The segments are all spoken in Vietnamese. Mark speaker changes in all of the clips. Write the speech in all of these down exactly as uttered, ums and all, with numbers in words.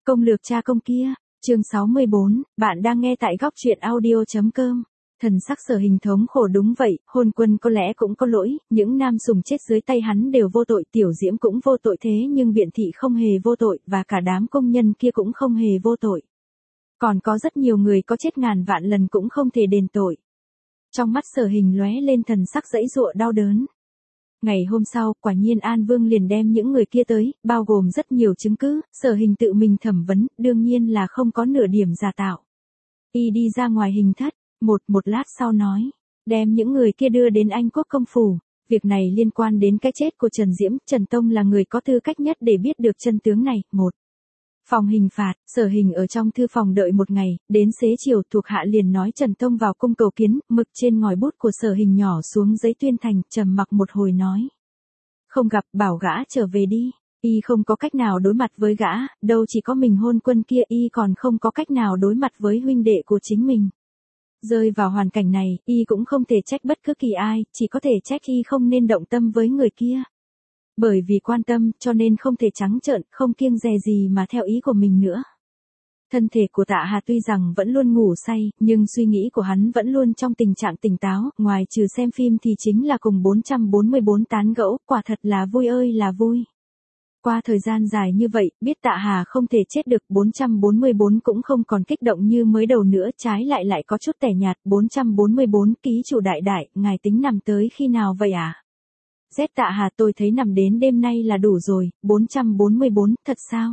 Speaker 1: Công lược cha công kia, chương sáu mươi bốn, bạn đang nghe tại góc truyện audio.com. Thần sắc Sở Hình thống khổ. Đúng vậy, Hôn Quân có lẽ cũng có lỗi, những nam sùng chết dưới tay hắn đều vô tội, Tiểu Diễm cũng vô tội, thế nhưng Biện Thị không hề vô tội, và cả đám công nhân kia cũng không hề vô tội. Còn có rất nhiều người có chết ngàn vạn lần cũng không thể đền tội. Trong mắt Sở Hình lóe lên thần sắc giãy giụa đau đớn. Ngày hôm sau, quả nhiên An Vương liền đem những người kia tới, bao gồm rất nhiều chứng cứ, Sở Hình tự mình thẩm vấn, đương nhiên là không có nửa điểm giả tạo. Y đi ra ngoài hình thất, một một lát sau nói, đem những người kia đưa đến Anh Quốc công phủ. Việc này liên quan đến cái chết của Trần Diễm, Trần Tông là người có tư cách nhất để biết được chân tướng này. Một Phòng hình phạt, Sở Hình ở trong thư phòng đợi một ngày, đến xế chiều thuộc hạ liền nói Trần Tông vào cung cầu kiến, mực trên ngòi bút của Sở Hình nhỏ xuống giấy tuyên thành, trầm mặc một hồi nói. Không gặp, bảo gã trở về đi. Y không có cách nào đối mặt với gã, đâu chỉ có mình Hôn Quân kia, Y còn không có cách nào đối mặt với huynh đệ của chính mình. Rơi vào hoàn cảnh này, Y cũng không thể trách bất cứ kỳ ai, chỉ có thể trách Y không nên động tâm với người kia. Bởi vì quan tâm, cho nên không thể trắng trợn, không kiêng dè gì mà theo ý của mình nữa. Thân thể của Tạ Hà tuy rằng vẫn luôn ngủ say, nhưng suy nghĩ của hắn vẫn luôn trong tình trạng tỉnh táo, ngoài trừ xem phim thì chính là cùng bốn trăm bốn mươi bốn tán gẫu, quả thật là vui ơi là vui. Qua thời gian dài như vậy, biết Tạ Hà không thể chết được, bốn trăm bốn mươi bốn cũng không còn kích động như mới đầu nữa, trái lại lại có chút tẻ nhạt. Bốn trăm bốn mươi bốn, ký chủ đại đại, ngài tính nằm tới khi nào vậy à? Z Tạ Hà, tôi thấy nằm đến đêm nay là đủ rồi. Bốn trăm bốn mươi bốn, thật sao?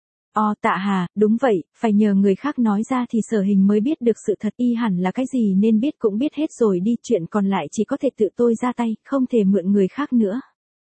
Speaker 1: O Tạ Hà, đúng vậy, phải nhờ người khác nói ra thì Sở Hình mới biết được sự thật. Y hẳn là cái gì nên biết cũng biết hết rồi đi, chuyện còn lại chỉ có thể tự tôi ra tay, không thể mượn người khác nữa.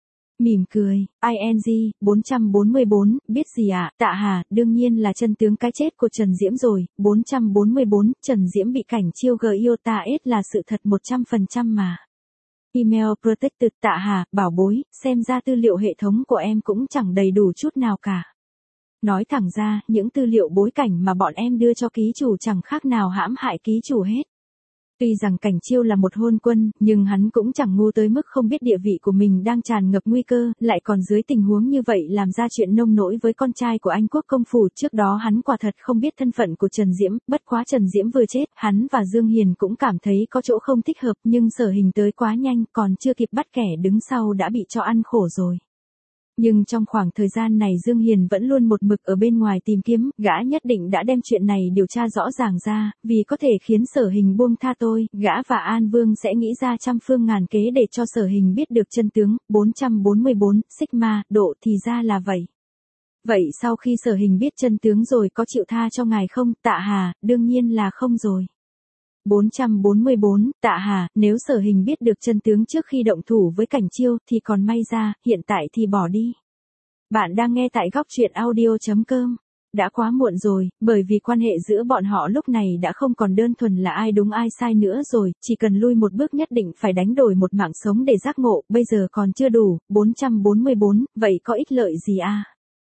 Speaker 1: Mỉm cười, ing, bốn trăm bốn mươi bốn, biết gì ạ? À? Tạ Hà, đương nhiên là chân tướng cái chết của Trần Diễm rồi. Bốn trăm bốn mươi bốn, Trần Diễm bị Cảnh Chiêu gờ iota S là sự thật một trăm phần trăm mà. Email protected. Tạ Hà, bảo bối, xem ra tư liệu hệ thống của em cũng chẳng đầy đủ chút nào cả. Nói thẳng ra, những tư liệu bối cảnh mà bọn em đưa cho ký chủ chẳng khác nào hãm hại ký chủ hết. Tuy rằng Cảnh Chiêu là một hôn quân, nhưng hắn cũng chẳng ngu tới mức không biết địa vị của mình đang tràn ngập nguy cơ, lại còn dưới tình huống như vậy làm ra chuyện nông nỗi với con trai của Anh Quốc công phủ. Trước đó hắn quả thật không biết thân phận của Trần Diễm, bất quá Trần Diễm vừa chết, hắn và Dương Hiền cũng cảm thấy có chỗ không thích hợp, nhưng Sở Hình tới quá nhanh, còn chưa kịp bắt kẻ đứng sau đã bị cho ăn khổ rồi. Nhưng trong khoảng thời gian này Dương Hiền vẫn luôn một mực ở bên ngoài tìm kiếm, gã nhất định đã đem chuyện này điều tra rõ ràng ra, vì có thể khiến Sở Hình buông tha tôi, gã và An Vương sẽ nghĩ ra trăm phương ngàn kế để cho Sở Hình biết được chân tướng. Bốn trăm bốn mươi bốn, Sigma, độ, thì ra là vậy. Vậy sau khi Sở Hình biết chân tướng rồi có chịu tha cho ngài không? Tạ Hà, đương nhiên là không rồi. Bốn trăm bốn mươi bốn, Tạ Hà, nếu Sở Hình biết được chân tướng trước khi động thủ với Cảnh Chiêu thì còn may ra, hiện tại thì bỏ đi. Bạn đang nghe tại góc truyện audio.com. Đã quá muộn rồi, bởi vì quan hệ giữa bọn họ lúc này đã không còn đơn thuần là ai đúng ai sai nữa rồi, chỉ cần lui một bước nhất định phải đánh đổi một mạng sống để giác ngộ, bây giờ còn chưa đủ. Bốn trăm bốn mươi bốn, vậy có ích lợi gì à?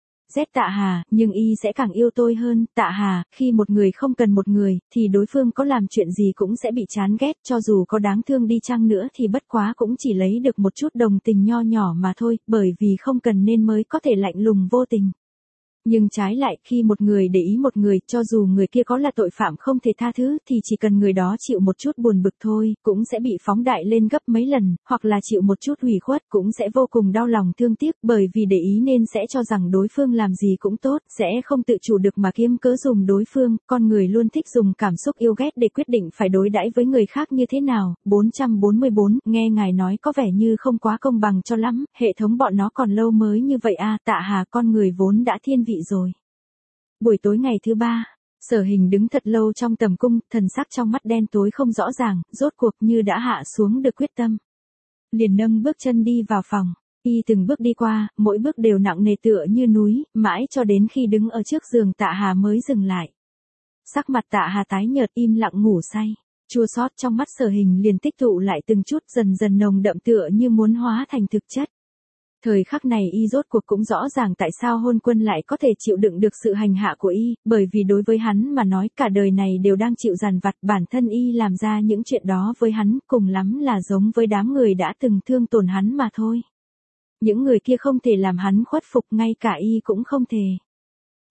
Speaker 1: Z Tạ Hà, nhưng Y sẽ càng yêu tôi hơn. Tạ Hà, khi một người không cần một người, thì đối phương có làm chuyện gì cũng sẽ bị chán ghét, cho dù có đáng thương đi chăng nữa thì bất quá cũng chỉ lấy được một chút đồng tình nho nhỏ mà thôi, bởi vì không cần nên mới có thể lạnh lùng vô tình. Nhưng trái lại, khi một người để ý một người, cho dù người kia có là tội phạm không thể tha thứ, thì chỉ cần người đó chịu một chút buồn bực thôi, cũng sẽ bị phóng đại lên gấp mấy lần, hoặc là chịu một chút hủy khuất, cũng sẽ vô cùng đau lòng thương tiếc, bởi vì để ý nên sẽ cho rằng đối phương làm gì cũng tốt, sẽ không tự chủ được mà kiếm cớ dùng đối phương, con người luôn thích dùng cảm xúc yêu ghét để quyết định phải đối đãi với người khác như thế nào. Bốn trăm bốn mươi bốn, nghe ngài nói có vẻ như không quá công bằng cho lắm, hệ thống bọn nó còn lâu mới như vậy à? Tạ Hà, con người vốn đã thiên vị rồi. Buổi tối ngày thứ ba, Sở Hình đứng thật lâu trong tầm cung, thần sắc trong mắt đen tối không rõ ràng, rốt cuộc như đã hạ xuống được quyết tâm. Liền nâng bước chân đi vào phòng, Y từng bước đi qua, mỗi bước đều nặng nề tựa như núi, mãi cho đến khi đứng ở trước giường Tạ Hà mới dừng lại. Sắc mặt Tạ Hà tái nhợt im lặng ngủ say, chua xót trong mắt Sở Hình liền tích tụ lại từng chút dần dần nồng đậm tựa như muốn hóa thành thực chất. Thời khắc này Y rốt cuộc cũng rõ ràng tại sao Hôn Quân lại có thể chịu đựng được sự hành hạ của Y, bởi vì đối với hắn mà nói cả đời này đều đang chịu dằn vặt, bản thân Y làm ra những chuyện đó với hắn, cùng lắm là giống với đám người đã từng thương tổn hắn mà thôi. Những người kia không thể làm hắn khuất phục, ngay cả Y cũng không thể.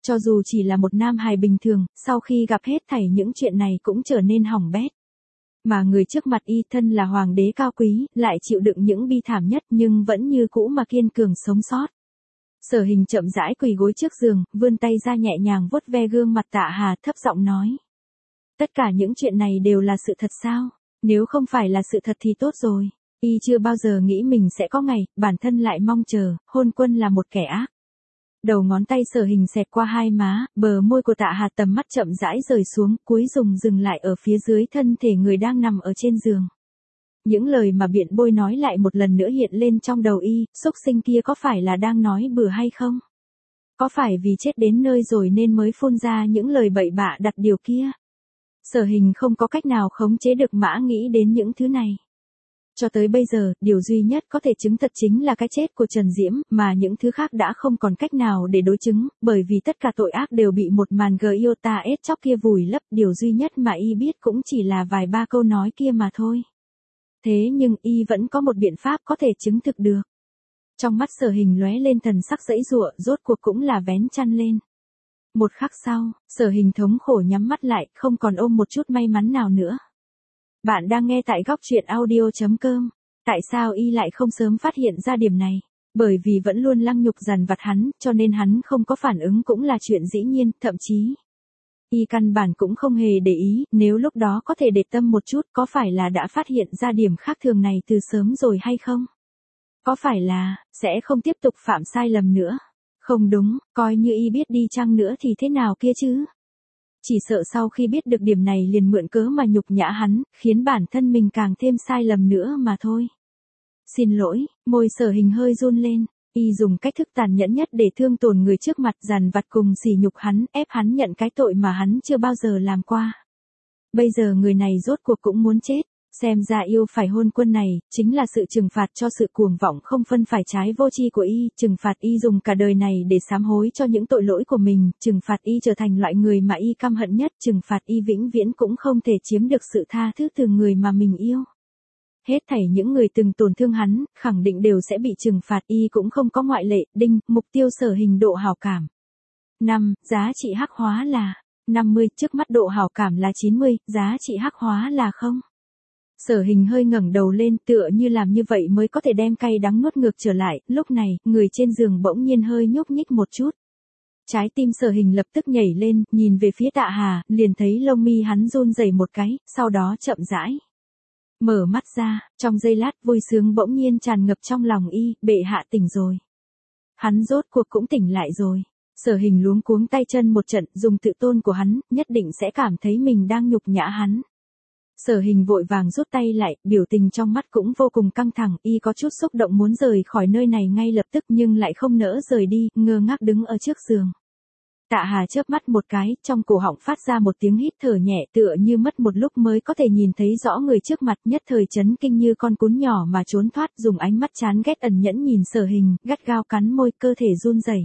Speaker 1: cho dù chỉ là một nam hài bình thường, sau khi gặp hết thảy những chuyện này cũng trở nên hỏng bét. Mà người trước mặt y thân là hoàng đế cao quý, lại chịu đựng những bi thảm nhất nhưng vẫn như cũ mà kiên cường sống sót. Sở Hình chậm rãi quỳ gối trước giường, vươn tay ra nhẹ nhàng vuốt ve gương mặt Tạ Hà, thấp giọng nói. Tất cả những chuyện này đều là sự thật sao? Nếu không phải là sự thật thì tốt rồi. Y chưa bao giờ nghĩ mình sẽ có ngày, bản thân lại mong chờ, hôn quân là một kẻ ác. Đầu ngón tay Sở Hình xẹt qua hai má, bờ môi của Tạ Hà, tầm mắt chậm rãi rời xuống, cuối cùng dừng lại ở phía dưới thân thể người đang nằm ở trên giường. Những lời mà biện bôi nói lại một lần nữa hiện lên trong đầu y, xúc sinh kia có phải là đang nói bừa hay không? Có phải vì chết đến nơi rồi nên mới phun ra những lời bậy bạ đặt điều kia? Sở Hình không có cách nào khống chế được mã nghĩ đến những thứ này. Cho tới bây giờ, điều duy nhất có thể chứng thật chính là cái chết của Trần Diễm, mà những thứ khác đã không còn cách nào để đối chứng, bởi vì tất cả tội ác đều bị một màn Giota ết chóc kia vùi lấp, điều duy nhất mà y biết cũng chỉ là vài ba câu nói kia mà thôi. Thế nhưng y vẫn có một biện pháp có thể chứng thực được. Trong mắt Sở Hình lóe lên thần sắc giãy giụa, rốt cuộc cũng là vén chăn lên. Một khắc sau, Sở Hình thống khổ nhắm mắt lại, không còn ôm một chút may mắn nào nữa. Bạn đang nghe tại góc truyện audio chấm com. Tại sao y lại không sớm phát hiện ra điểm này? Bởi vì vẫn luôn lăng nhục dằn vặt hắn, cho nên hắn không có phản ứng cũng là chuyện dĩ nhiên, thậm chí y căn bản cũng không hề để ý, nếu lúc đó có thể để tâm một chút, có phải là đã phát hiện ra điểm khác thường này từ sớm rồi hay không? Có phải là sẽ không tiếp tục phạm sai lầm nữa? Không đúng, coi như y biết đi chăng nữa thì thế nào kia chứ? Chỉ sợ sau khi biết được điểm này liền mượn cớ mà nhục nhã hắn, khiến bản thân mình càng thêm sai lầm nữa mà thôi. Xin lỗi, môi Sở Hình hơi run lên, y dùng cách thức tàn nhẫn nhất để thương tổn người trước mặt, dằn vặt cùng sỉ nhục hắn, ép hắn nhận cái tội mà hắn chưa bao giờ làm qua. Bây giờ người này rốt cuộc cũng muốn chết. Xem ra yêu phải hôn quân này, chính là sự trừng phạt cho sự cuồng vọng không phân phải trái vô tri của y, trừng phạt y dùng cả đời này để sám hối cho những tội lỗi của mình, trừng phạt y trở thành loại người mà y căm hận nhất, trừng phạt y vĩnh viễn cũng không thể chiếm được sự tha thứ từ người mà mình yêu. Hết thảy những người từng tổn thương hắn, khẳng định đều sẽ bị trừng phạt, y cũng không có ngoại lệ. Đinh, mục tiêu Sở Hình độ hảo cảm. năm. Giá trị hắc hóa là năm mươi, trước mắt độ hảo cảm là chín mươi, giá trị hắc hóa là không. Sở Hình hơi ngẩng đầu lên, tựa như làm như vậy mới có thể đem cay đắng nuốt ngược trở lại, lúc này, người trên giường bỗng nhiên hơi nhúc nhích một chút. Trái tim Sở Hình lập tức nhảy lên, nhìn về phía Tạ Hà, liền thấy lông mi hắn run rẩy một cái, sau đó chậm rãi mở mắt ra, trong giây lát vui sướng bỗng nhiên tràn ngập trong lòng y, bệ hạ tỉnh rồi. Hắn rốt cuộc cũng tỉnh lại rồi. Sở Hình luống cuống tay chân một trận, dùng tự tôn của hắn, nhất định sẽ cảm thấy mình đang nhục nhã hắn. Sở Hình vội vàng rút tay lại, biểu tình trong mắt cũng vô cùng căng thẳng, y có chút xúc động muốn rời khỏi nơi này ngay lập tức nhưng lại không nỡ rời đi, ngơ ngác đứng ở trước giường. Tạ Hà chớp mắt một cái, trong cổ họng phát ra một tiếng hít thở nhẹ, tựa như mất một lúc mới có thể nhìn thấy rõ người trước mặt, nhất thời chấn kinh như con cún nhỏ mà trốn thoát, dùng ánh mắt chán ghét ẩn nhẫn nhìn Sở Hình, gắt gao cắn môi, cơ thể run rẩy.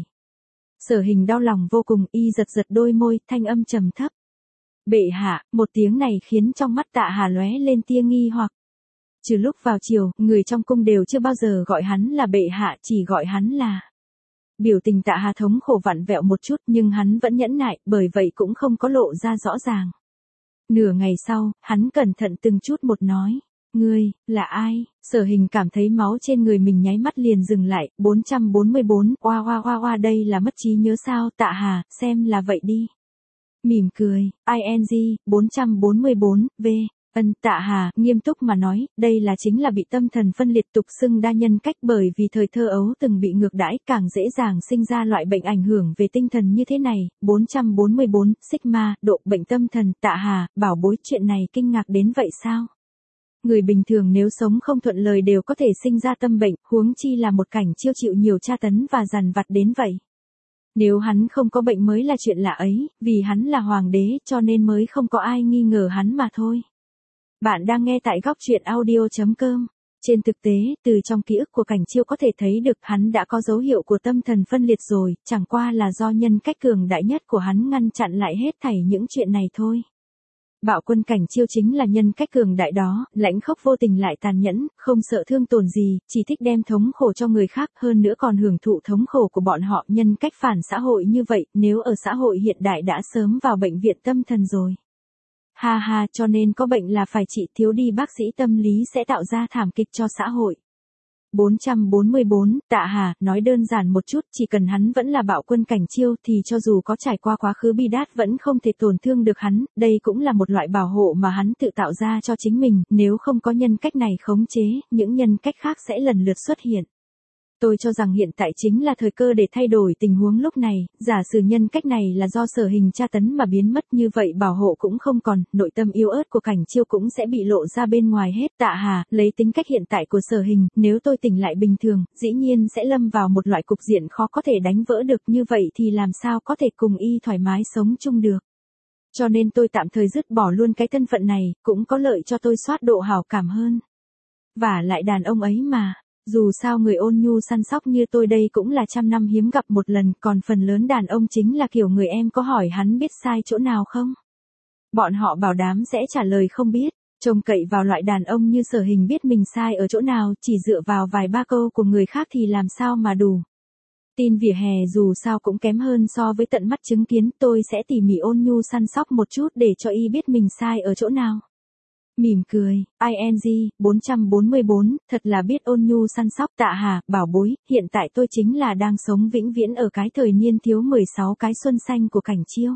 Speaker 1: Sở Hình đau lòng vô cùng, y giật giật đôi môi, thanh âm trầm thấp. Bệ hạ, một tiếng này khiến trong mắt Tạ Hà lóe lên tia nghi hoặc. Trừ lúc vào chiều, người trong cung đều chưa bao giờ gọi hắn là bệ hạ, chỉ gọi hắn là. Biểu tình Tạ Hà thống khổ vặn vẹo một chút nhưng hắn vẫn nhẫn nại, bởi vậy cũng không có lộ ra rõ ràng. Nửa ngày sau, hắn cẩn thận từng chút một nói. Ngươi, là ai? Sở Hình cảm thấy máu trên người mình nháy mắt liền dừng lại, bốn trăm bốn mươi bốn, oa oa oa oa, đây là mất trí nhớ sao? Tạ Hà, xem là vậy đi. Mỉm cười, ing, bốn trăm bốn mươi bốn, v. Ân, Tạ Hà, nghiêm túc mà nói, đây là chính là bị tâm thần phân liệt tục xưng đa nhân cách, bởi vì thời thơ ấu từng bị ngược đãi, càng dễ dàng sinh ra loại bệnh ảnh hưởng về tinh thần như thế này. bốn trăm bốn mươi bốn, Sigma, độ bệnh tâm thần. Tạ Hà, bảo bối, chuyện này kinh ngạc đến vậy sao? Người bình thường nếu sống không thuận lời đều có thể sinh ra tâm bệnh, huống chi là một cảnh chiêu chịu nhiều tra tấn và dằn vặt đến vậy. Nếu hắn không có bệnh mới là chuyện lạ ấy, vì hắn là hoàng đế cho nên mới không có ai nghi ngờ hắn mà thôi. Bạn đang nghe tại góc truyện audio chấm com. Trên thực tế, từ trong ký ức của Cảnh Chiêu có thể thấy được hắn đã có dấu hiệu của tâm thần phân liệt rồi, chẳng qua là do nhân cách cường đại nhất của hắn ngăn chặn lại hết thảy những chuyện này thôi. Bạo quân Cảnh Chiêu chính là nhân cách cường đại đó, lãnh khốc vô tình lại tàn nhẫn, không sợ thương tổn gì, chỉ thích đem thống khổ cho người khác, hơn nữa còn hưởng thụ thống khổ của bọn họ. Nhân cách phản xã hội như vậy, nếu ở xã hội hiện đại đã sớm vào bệnh viện tâm thần rồi. Ha ha, cho nên có bệnh là phải trị, thiếu đi bác sĩ tâm lý sẽ tạo ra thảm kịch cho xã hội. bốn trăm bốn mươi bốn, Tạ Hà, nói đơn giản một chút, chỉ cần hắn vẫn là bạo quân Cảnh Chiêu thì cho dù có trải qua quá khứ bi đát vẫn không thể tổn thương được hắn, đây cũng là một loại bảo hộ mà hắn tự tạo ra cho chính mình, nếu không có nhân cách này khống chế, những nhân cách khác sẽ lần lượt xuất hiện. Tôi cho rằng hiện tại chính là thời cơ để thay đổi tình huống lúc này, giả sử nhân cách này là do Sở Hình tra tấn mà biến mất, như vậy bảo hộ cũng không còn, nội tâm yếu ớt của Cảnh Chiêu cũng sẽ bị lộ ra bên ngoài hết. Tạ Hà, lấy tính cách hiện tại của Sở Hình, nếu tôi tỉnh lại bình thường, dĩ nhiên sẽ lâm vào một loại cục diện khó có thể đánh vỡ được, như vậy thì làm sao có thể cùng y thoải mái sống chung được. Cho nên tôi tạm thời dứt bỏ luôn cái thân phận này, cũng có lợi cho tôi soát độ hảo cảm hơn. Vả lại đàn ông ấy mà. Dù sao người ôn nhu săn sóc như tôi đây cũng là trăm năm hiếm gặp một lần, còn phần lớn đàn ông chính là kiểu người em có hỏi hắn biết sai chỗ nào không? Bọn họ bảo đảm sẽ trả lời không biết, trông cậy vào loại đàn ông như Sở Hình biết mình sai ở chỗ nào, chỉ dựa vào vài ba câu của người khác thì làm sao mà đủ. Tin vỉa hè dù sao cũng kém hơn so với tận mắt chứng kiến, tôi sẽ tỉ mỉ ôn nhu săn sóc một chút để cho y biết mình sai ở chỗ nào. Mỉm cười, i en giê, bốn trăm bốn mươi bốn, thật là biết ôn nhu săn sóc. Tạ Hà, bảo bối, hiện tại tôi chính là đang sống vĩnh viễn ở cái thời niên thiếu mười sáu cái xuân xanh của Cảnh Chiêu.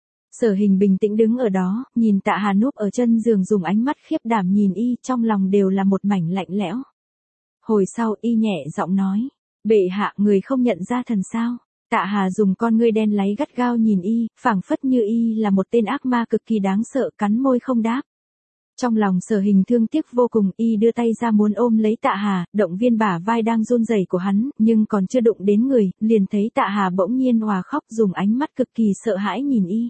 Speaker 1: Sở Hình bình tĩnh đứng ở đó, nhìn Tạ Hà núp ở chân giường dùng ánh mắt khiếp đảm nhìn y, trong lòng đều là một mảnh lạnh lẽo. Hồi sau y nhẹ giọng nói, bệ hạ, người không nhận ra thần sao? Tạ Hà dùng con ngươi đen láy gắt gao nhìn y, phảng phất như y là một tên ác ma cực kỳ đáng sợ, cắn môi không đáp. Trong lòng Sở Hình thương tiếc vô cùng, y đưa tay ra muốn ôm lấy Tạ Hà, động viên bả vai đang run rẩy của hắn, nhưng còn chưa đụng đến người, liền thấy Tạ Hà bỗng nhiên òa khóc, dùng ánh mắt cực kỳ sợ hãi nhìn y.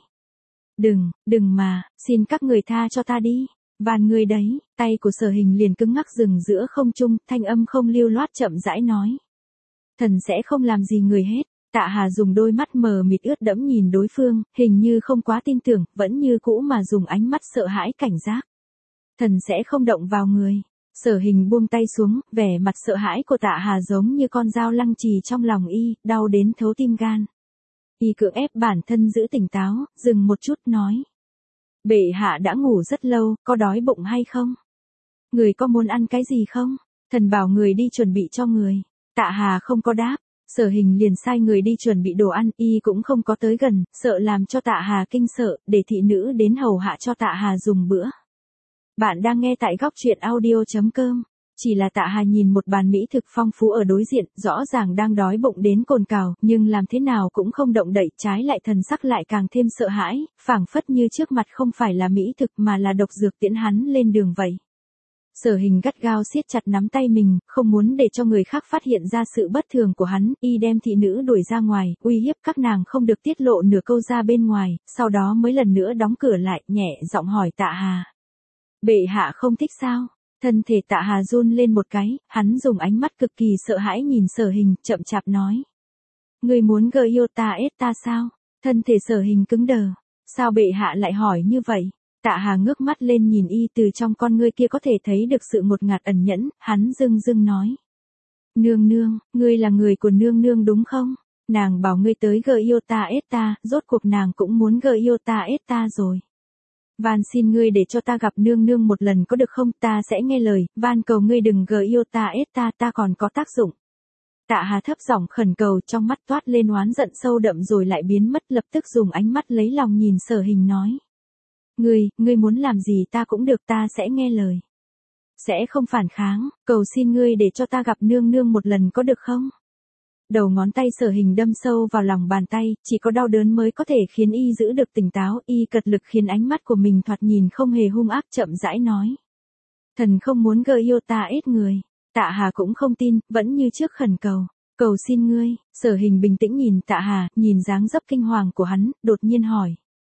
Speaker 1: Đừng, đừng mà, xin các người tha cho ta đi, van người đấy. Tay của Sở Hình liền cứng ngắc dừng giữa không trung, thanh âm không lưu loát chậm rãi nói. Thần sẽ không làm gì người hết. Tạ Hà dùng đôi mắt mờ mịt ướt đẫm nhìn đối phương, hình như không quá tin tưởng, vẫn như cũ mà dùng ánh mắt sợ hãi cảnh giác. Thần sẽ không động vào người. Sở Hình buông tay xuống, vẻ mặt sợ hãi của Tạ Hà giống như con dao lăng trì trong lòng y, đau đến thấu tim gan. Y cưỡng ép bản thân giữ tỉnh táo, dừng một chút nói. Bệ hạ đã ngủ rất lâu, có đói bụng hay không? Người có muốn ăn cái gì không? Thần bảo người đi chuẩn bị cho người. Tạ Hà không có đáp. Sở Hình liền sai người đi chuẩn bị đồ ăn, y cũng không có tới gần, sợ làm cho Tạ Hà kinh sợ, để thị nữ đến hầu hạ cho Tạ Hà dùng bữa. Bạn đang nghe tại góc truyện audio chấm com. Chỉ là Tạ Hà nhìn một bàn mỹ thực phong phú ở đối diện, rõ ràng đang đói bụng đến cồn cào, nhưng làm thế nào cũng không động đậy, trái lại thần sắc lại càng thêm sợ hãi, phảng phất như trước mặt không phải là mỹ thực mà là độc dược tiễn hắn lên đường vậy. Sở Hình gắt gao siết chặt nắm tay mình, không muốn để cho người khác phát hiện ra sự bất thường của hắn, y đem thị nữ đuổi ra ngoài, uy hiếp các nàng không được tiết lộ nửa câu ra bên ngoài, sau đó mới lần nữa đóng cửa lại, nhẹ giọng hỏi Tạ Hà. Bệ hạ không thích sao? Thân thể Tạ Hà run lên một cái, hắn dùng ánh mắt cực kỳ sợ hãi nhìn Sở Hình, chậm chạp nói. Người muốn gợi yêu ta ết ta sao? Thân thể Sở Hình cứng đờ. Sao bệ hạ lại hỏi như vậy? Tạ Hà ngước mắt lên nhìn y, từ trong con ngươi kia có thể thấy được sự ngột ngạt ẩn nhẫn, hắn dưng dưng nói. Nương nương, ngươi là người của nương nương đúng không? Nàng bảo ngươi tới gợi yêu ta ết ta, rốt cuộc nàng cũng muốn gợi yêu ta ết ta rồi. Van xin ngươi để cho ta gặp nương nương một lần có được không, ta sẽ nghe lời, van cầu ngươi đừng gợi yêu ta ết ta, ta còn có tác dụng. Tạ Hà thấp giọng khẩn cầu, trong mắt toát lên oán giận sâu đậm rồi lại biến mất, lập tức dùng ánh mắt lấy lòng nhìn Sở Hình nói. Ngươi, ngươi muốn làm gì ta cũng được, ta sẽ nghe lời. Sẽ không phản kháng, cầu xin ngươi để cho ta gặp nương nương một lần có được không? Đầu ngón tay Sở Hình đâm sâu vào lòng bàn tay, chỉ có đau đớn mới có thể khiến y giữ được tỉnh táo, y cật lực khiến ánh mắt của mình thoạt nhìn không hề hung ác, chậm rãi nói. Thần không muốn gợi yêu ta ết người. Tạ Hà cũng không tin, vẫn như trước khẩn cầu. Cầu xin ngươi. Sở Hình bình tĩnh nhìn Tạ Hà, nhìn dáng dấp kinh hoàng của hắn, đột nhiên hỏi.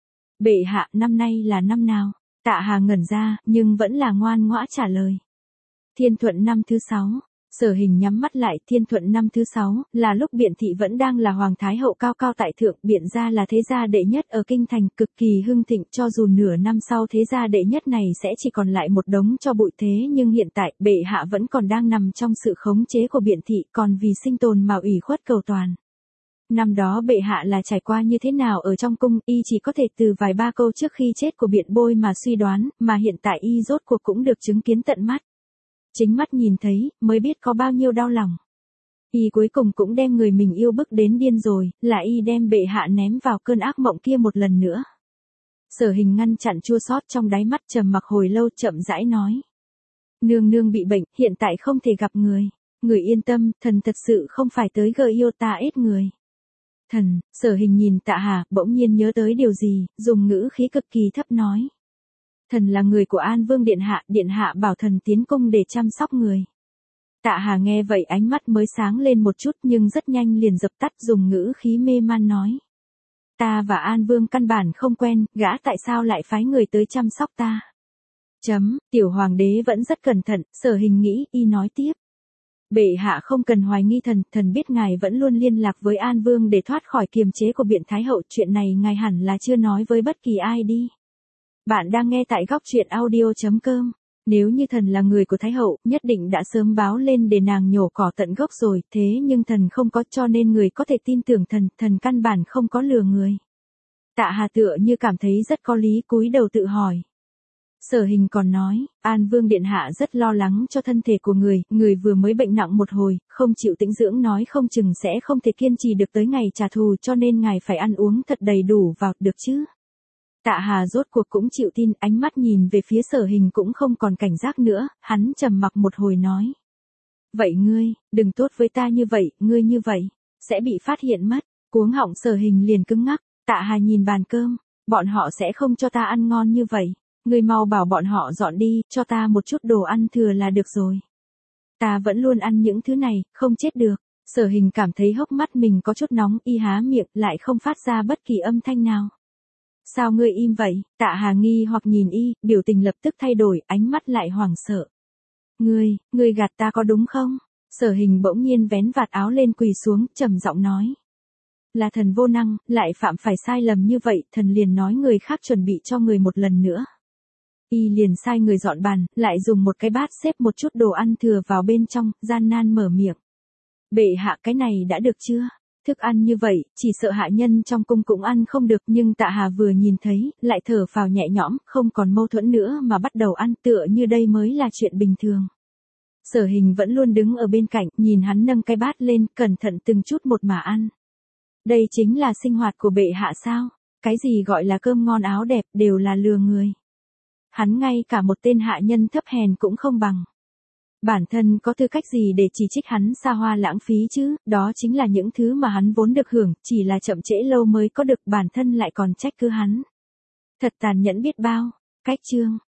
Speaker 1: Bệ hạ, năm nay là năm nào? Tạ Hà ngẩn ra, nhưng vẫn là ngoan ngoã trả lời. Thiên Thuận năm thứ sáu. Sở Hình nhắm mắt lại. Thiên Thuận năm thứ sáu, là lúc Biện thị vẫn đang là hoàng thái hậu cao cao tại thượng, Biện gia là thế gia đệ nhất ở kinh thành, cực kỳ hưng thịnh, cho dù nửa năm sau thế gia đệ nhất này sẽ chỉ còn lại một đống cho bụi, thế nhưng hiện tại bệ hạ vẫn còn đang nằm trong sự khống chế của Biện thị, còn vì sinh tồn mà ủy khuất cầu toàn. Năm đó bệ hạ là trải qua như thế nào ở trong cung, y chỉ có thể từ vài ba câu trước khi chết của Biện Bôi mà suy đoán, mà hiện tại y rốt cuộc cũng được chứng kiến tận mắt. Chính mắt nhìn thấy, mới biết có bao nhiêu đau lòng. Y cuối cùng cũng đem người mình yêu bức đến điên rồi, là y đem bệ hạ ném vào cơn ác mộng kia một lần nữa. Sở Hình ngăn chặn chua xót trong đáy mắt, trầm mặc hồi lâu, chậm rãi nói. Nương nương bị bệnh, hiện tại không thể gặp người. Người yên tâm, thần thật sự không phải tới gợi yêu ta ết người. Thần, Sở Hình nhìn Tạ Hà, bỗng nhiên nhớ tới điều gì, dùng ngữ khí cực kỳ thấp nói. Thần là người của An Vương Điện Hạ, Điện Hạ bảo thần tiến cung để chăm sóc người. Tạ Hà nghe vậy ánh mắt mới sáng lên một chút nhưng rất nhanh liền dập tắt, dùng ngữ khí mê man nói. Ta và An Vương căn bản không quen, gã tại sao lại phái người tới chăm sóc ta? Chấm, tiểu hoàng đế vẫn rất cẩn thận, Sở Hình nghĩ, y nói tiếp. Bệ hạ không cần hoài nghi thần, thần biết ngài vẫn luôn liên lạc với An Vương để thoát khỏi kiềm chế của Biện Thái Hậu, chuyện này ngài hẳn là chưa nói với bất kỳ ai đi. Bạn đang nghe tại góc truyện audio chấm com. Nếu như thần là người của Thái Hậu, nhất định đã sớm báo lên để nàng nhổ cỏ tận gốc rồi, thế nhưng thần không có, cho nên người có thể tin tưởng thần, thần căn bản không có lừa người. Tạ Hà tựa như cảm thấy rất có lý, cúi đầu tự hỏi. Sở Hình còn nói, An Vương Điện Hạ rất lo lắng cho thân thể của người, người vừa mới bệnh nặng một hồi, không chịu tĩnh dưỡng, nói không chừng sẽ không thể kiên trì được tới ngày trả thù, cho nên ngài phải ăn uống thật đầy đủ vào, được chứ? Tạ Hà rốt cuộc cũng chịu tin, ánh mắt nhìn về phía Sở Hình cũng không còn cảnh giác nữa, hắn trầm mặc một hồi nói. Vậy ngươi, đừng tốt với ta như vậy, ngươi như vậy, sẽ bị phát hiện mất. Cuống họng Sở Hình liền cứng ngắc. Tạ Hà nhìn bàn cơm, bọn họ sẽ không cho ta ăn ngon như vậy. Ngươi mau bảo bọn họ dọn đi, cho ta một chút đồ ăn thừa là được rồi. Ta vẫn luôn ăn những thứ này, không chết được. Sở Hình cảm thấy hốc mắt mình có chút nóng, y há miệng lại không phát ra bất kỳ âm thanh nào. Sao ngươi im vậy? Tạ Hà nghi hoặc nhìn y, biểu tình lập tức thay đổi, ánh mắt lại hoảng sợ. Ngươi, ngươi gạt ta có đúng không? Sở Hình bỗng nhiên vén vạt áo lên quỳ xuống, trầm giọng nói. Là thần vô năng, lại phạm phải sai lầm như vậy, thần liền nói người khác chuẩn bị cho người một lần nữa. Y liền sai người dọn bàn, lại dùng một cái bát xếp một chút đồ ăn thừa vào bên trong, gian nan mở miệng. Bệ hạ, cái này đã được chưa? Thức ăn như vậy, chỉ sợ hạ nhân trong cung cũng ăn không được, nhưng Tạ Hà vừa nhìn thấy, lại thở phào nhẹ nhõm, không còn mâu thuẫn nữa mà bắt đầu ăn, tựa như đây mới là chuyện bình thường. Sở Hình vẫn luôn đứng ở bên cạnh, nhìn hắn nâng cái bát lên, cẩn thận từng chút một mà ăn. Đây chính là sinh hoạt của bệ hạ sao? Cái gì gọi là cơm ngon áo đẹp, đều là lừa người. Hắn ngay cả một tên hạ nhân thấp hèn cũng không bằng. Bản thân có tư cách gì để chỉ trích hắn xa hoa lãng phí chứ, đó chính là những thứ mà hắn vốn được hưởng, chỉ là chậm trễ lâu mới có được, bản thân lại còn trách cứ hắn. Thật tàn nhẫn biết bao. Cách chương